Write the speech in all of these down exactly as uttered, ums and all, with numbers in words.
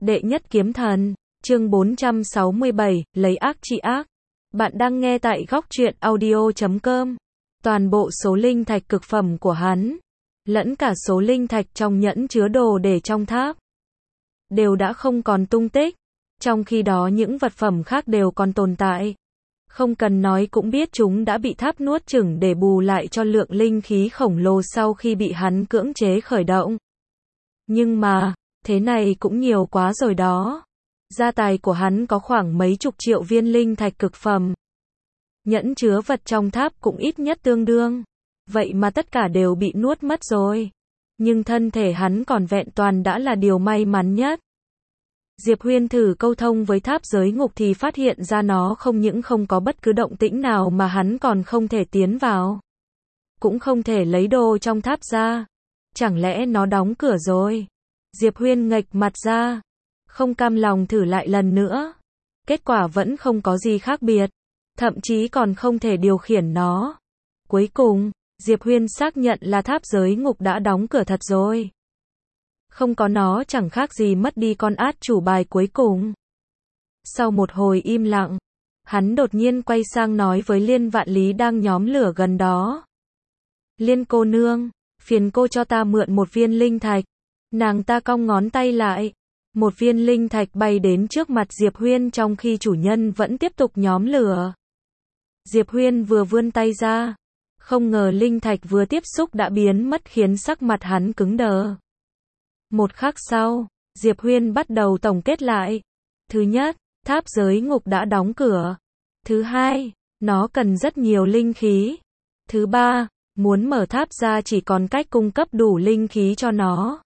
Đệ nhất kiếm thần, chương bốn trăm sáu mươi bảy, lấy ác trị ác. Bạn đang nghe tại góc truyện audio chấm com. Toàn bộ số linh thạch cực phẩm của hắn, lẫn cả số linh thạch trong nhẫn chứa đồ để trong tháp, đều đã không còn tung tích. Trong khi đó những vật phẩm khác đều còn tồn tại. Không cần nói cũng biết chúng đã bị tháp nuốt chửng để bù lại cho lượng linh khí khổng lồ sau khi bị hắn cưỡng chế khởi động. Nhưng mà, thế này cũng nhiều quá rồi đó. Gia tài của hắn có khoảng mấy chục triệu viên linh thạch cực phẩm. Nhẫn chứa vật trong tháp cũng ít nhất tương đương. Vậy mà tất cả đều bị nuốt mất rồi. Nhưng thân thể hắn còn vẹn toàn đã là điều may mắn nhất. Diệp Huyên thử câu thông với tháp giới ngục thì phát hiện ra nó không những không có bất cứ động tĩnh nào mà hắn còn không thể tiến vào. Cũng không thể lấy đồ trong tháp ra. Chẳng lẽ nó đóng cửa rồi? Diệp Huyên nghệch mặt ra. Không cam lòng thử lại lần nữa. Kết quả vẫn không có gì khác biệt. Thậm chí còn không thể điều khiển nó. Cuối cùng, Diệp Huyên xác nhận là tháp giới ngục đã đóng cửa thật rồi. Không có nó chẳng khác gì mất đi con át chủ bài cuối cùng. Sau một hồi im lặng, hắn đột nhiên quay sang nói với Liên Vạn Lý đang nhóm lửa gần đó. Liên cô nương, phiền cô cho ta mượn một viên linh thạch. Nàng ta cong ngón tay lại. Một viên linh thạch bay đến trước mặt Diệp Huyên trong khi chủ nhân vẫn tiếp tục nhóm lửa. Diệp Huyên vừa vươn tay ra. Không ngờ linh thạch vừa tiếp xúc đã biến mất khiến sắc mặt hắn cứng đờ. Một khắc sau, Diệp Huyên bắt đầu tổng kết lại. Thứ nhất, tháp giới ngục đã đóng cửa. Thứ hai, nó cần rất nhiều linh khí. Thứ ba, muốn mở tháp ra chỉ còn cách cung cấp đủ linh khí cho nó.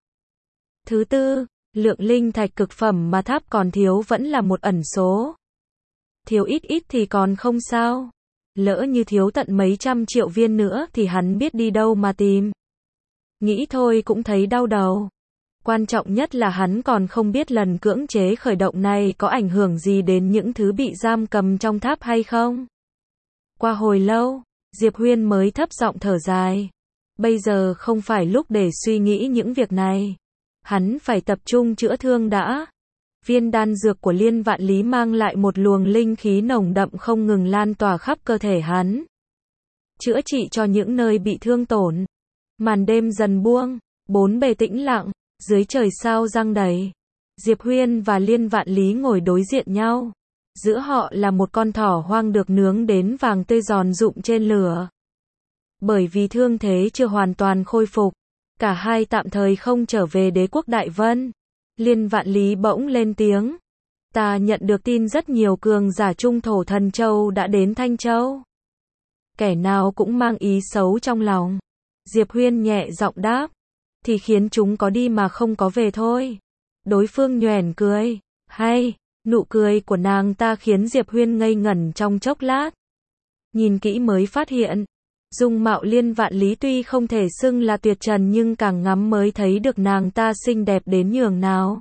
Thứ tư, lượng linh thạch cực phẩm mà tháp còn thiếu vẫn là một ẩn số. Thiếu ít ít thì còn không sao. Lỡ như thiếu tận mấy trăm triệu viên nữa thì hắn biết đi đâu mà tìm. Nghĩ thôi cũng thấy đau đầu. Quan trọng nhất là hắn còn không biết lần cưỡng chế khởi động này có ảnh hưởng gì đến những thứ bị giam cầm trong tháp hay không. Qua hồi lâu, Diệp Huyên mới thấp giọng thở dài. Bây giờ không phải lúc để suy nghĩ những việc này. Hắn phải tập trung chữa thương đã. Viên đan dược của Liên Vạn Lý mang lại một luồng linh khí nồng đậm không ngừng lan tỏa khắp cơ thể hắn. Chữa trị cho những nơi bị thương tổn. Màn đêm dần buông, bốn bề tĩnh lặng, dưới trời sao răng đầy. Diệp Huyên và Liên Vạn Lý ngồi đối diện nhau. Giữa họ là một con thỏ hoang được nướng đến vàng tươi giòn rụm trên lửa. Bởi vì thương thế chưa hoàn toàn khôi phục, cả hai tạm thời không trở về đế quốc Đại Vân. Liên Vạn Lý bỗng lên tiếng. Ta nhận được tin rất nhiều cường giả trung thổ Thần Châu đã đến Thanh Châu. Kẻ nào cũng mang ý xấu trong lòng. Diệp Huyên nhẹ giọng đáp. Thì khiến chúng có đi mà không có về thôi. Đối phương nhoẻn cười. Hay, nụ cười của nàng ta khiến Diệp Huyên ngây ngẩn trong chốc lát. Nhìn kỹ mới phát hiện. Dung mạo Liên Vạn Lý tuy không thể xưng là tuyệt trần nhưng càng ngắm mới thấy được nàng ta xinh đẹp đến nhường nào.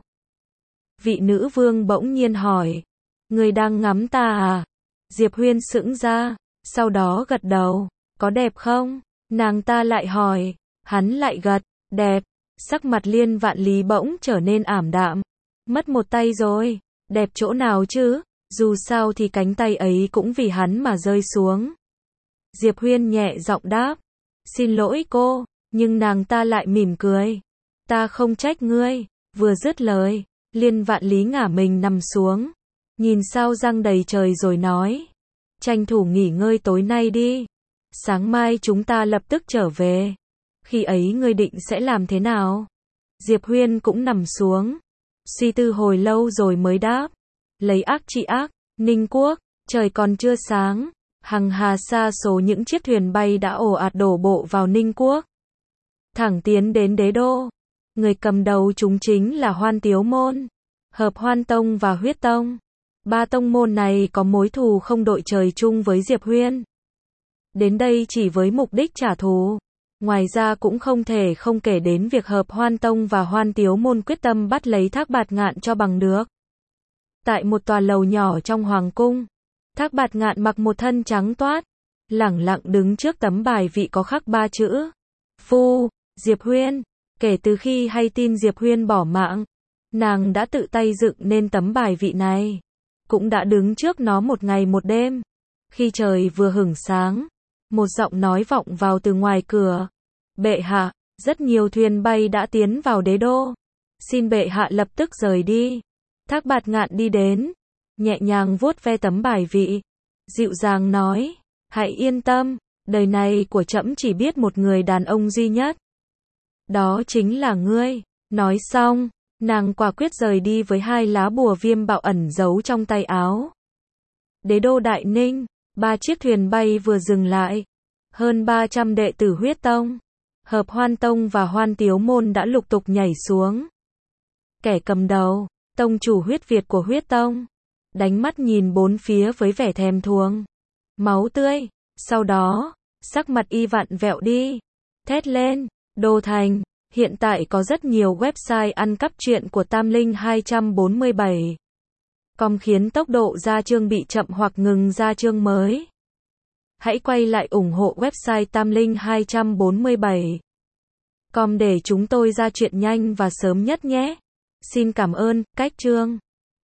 Vị nữ vương bỗng nhiên hỏi. Người đang ngắm ta à? Diệp Huyên sững ra, sau đó gật đầu. Có đẹp không? Nàng ta lại hỏi. Hắn lại gật. Đẹp. Sắc mặt Liên Vạn Lý bỗng trở nên ảm đạm. Mất một tay rồi. Đẹp chỗ nào chứ? Dù sao thì cánh tay ấy cũng vì hắn mà rơi xuống. Diệp Huyên nhẹ giọng đáp. Xin lỗi cô. Nhưng nàng ta lại mỉm cười. Ta không trách ngươi. Vừa dứt lời, Liên Vạn Lý ngả mình nằm xuống. Nhìn sao răng đầy trời rồi nói. Tranh thủ nghỉ ngơi tối nay đi. Sáng mai chúng ta lập tức trở về. Khi ấy ngươi định sẽ làm thế nào? Diệp Huyên cũng nằm xuống. Suy tư hồi lâu rồi mới đáp. Lấy ác trị ác. Ninh Quốc, trời còn chưa sáng. Hằng hà xa số những chiếc thuyền bay đã ồ ạt đổ bộ vào Ninh Quốc. Thẳng tiến đến đế đô. Người cầm đầu chúng chính là Hoan Tiếu Môn, Hợp Hoan Tông và Huyết Tông. Ba tông môn này có mối thù không đội trời chung với Diệp Huyên. Đến đây chỉ với mục đích trả thù. Ngoài ra cũng không thể không kể đến việc Hợp Hoan Tông và Hoan Tiếu Môn quyết tâm bắt lấy Thác Bạt Ngạn cho bằng được. Tại một tòa lầu nhỏ trong hoàng cung, Thác Bạt Ngạn mặc một thân trắng toát, lẳng lặng đứng trước tấm bài vị có khắc ba chữ. Phu, Diệp Huyên. Kể từ khi hay tin Diệp Huyên bỏ mạng, Nàng đã tự tay dựng nên tấm bài vị này, cũng đã đứng trước nó một ngày một đêm. Khi trời vừa hửng sáng, một giọng nói vọng vào từ ngoài cửa. Bệ hạ, rất nhiều thuyền bay đã tiến vào đế đô. Xin bệ hạ lập tức rời đi. Thác Bạt Ngạn đi đến, nhẹ nhàng vuốt ve tấm bài vị, dịu dàng nói, hãy yên tâm, đời này của trẫm chỉ biết một người đàn ông duy nhất. Đó chính là ngươi. Nói xong, nàng quả quyết rời đi với hai lá bùa viêm bạo ẩn giấu trong tay áo. Đế đô Đại Ninh, ba chiếc thuyền bay vừa dừng lại. Hơn ba trăm đệ tử Huyết Tông, Hợp Hoan Tông và Hoan Tiếu Môn đã lục tục nhảy xuống. Kẻ cầm đầu, tông chủ Huyết Việt của Huyết Tông, đánh mắt nhìn bốn phía với vẻ thèm thuồng máu tươi, sau đó, sắc mặt y vặn vẹo đi, thét lên, Đô Thành, hiện tại có rất nhiều website ăn cắp truyện của Tam Linh hai bốn bảy com khiến tốc độ ra chương bị chậm hoặc ngừng ra chương mới. Hãy quay lại ủng hộ website Tam Linh hai bốn bảy com để chúng tôi ra chuyện nhanh và sớm nhất nhé. Xin cảm ơn. Cách chương